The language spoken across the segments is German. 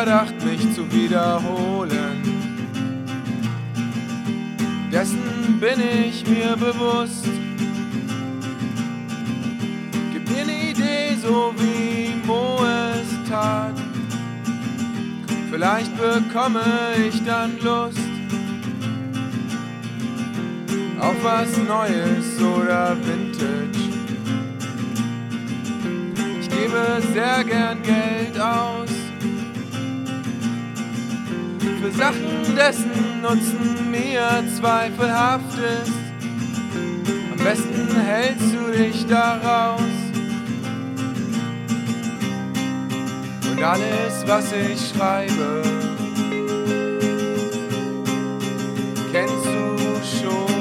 Verdacht, mich zu wiederholen. Dessen bin ich mir bewusst. Gib mir eine Idee, so wie Mo es tat. Vielleicht bekomme ich dann Lust auf was Neues oder Vintage. Ich gebe sehr gern Geld aus für Sachen, dessen Nutzen mir zweifelhaft ist. Am besten hältst du dich da raus. Und alles, was ich schreibe, kennst du schon.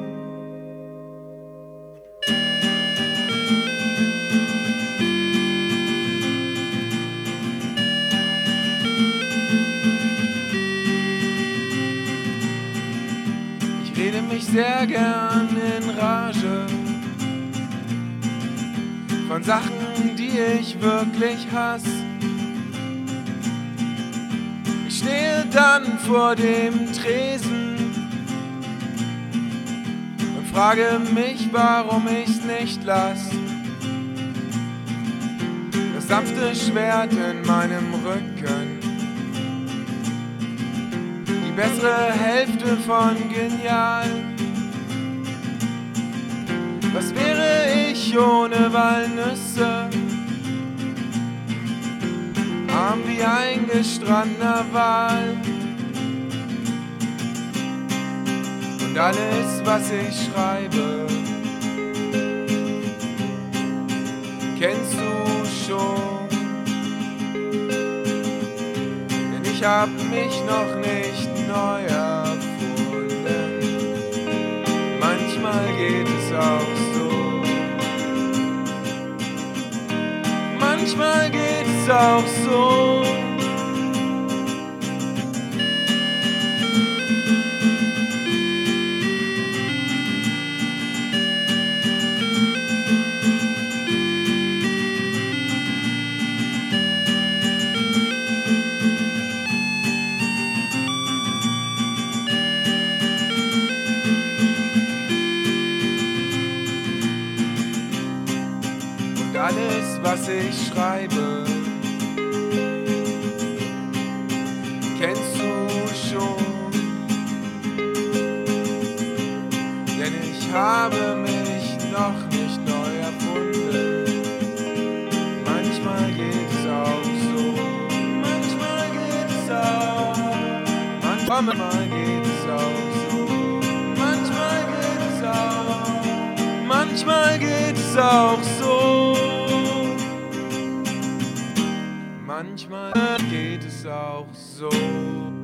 Ich rede mich sehr gern in Rage von Sachen, die ich wirklich hasse. Ich stehe dann vor dem Tresen und frage mich, warum ich's nicht lass. Das sanfte Schwert in meinem Rücken, die bessere Hälfte von genial. Was wäre ich ohne Walnüsse? Arm wie ein gestrandener Wal. Und alles, was ich schreibe, kennst du schon. Denn ich hab mich noch nicht neu erfunden. Manchmal geht es auch so. Manchmal geht es auch so. Und alles, was ich schreibe, kennst du schon. Denn ich habe mich noch nicht neu erfunden. Manchmal geht es auch so. Manchmal geht es auch. Manchmal geht es auch so. Manchmal geht es auch. Manchmal geht es auch so. Manchmal geht es auch so.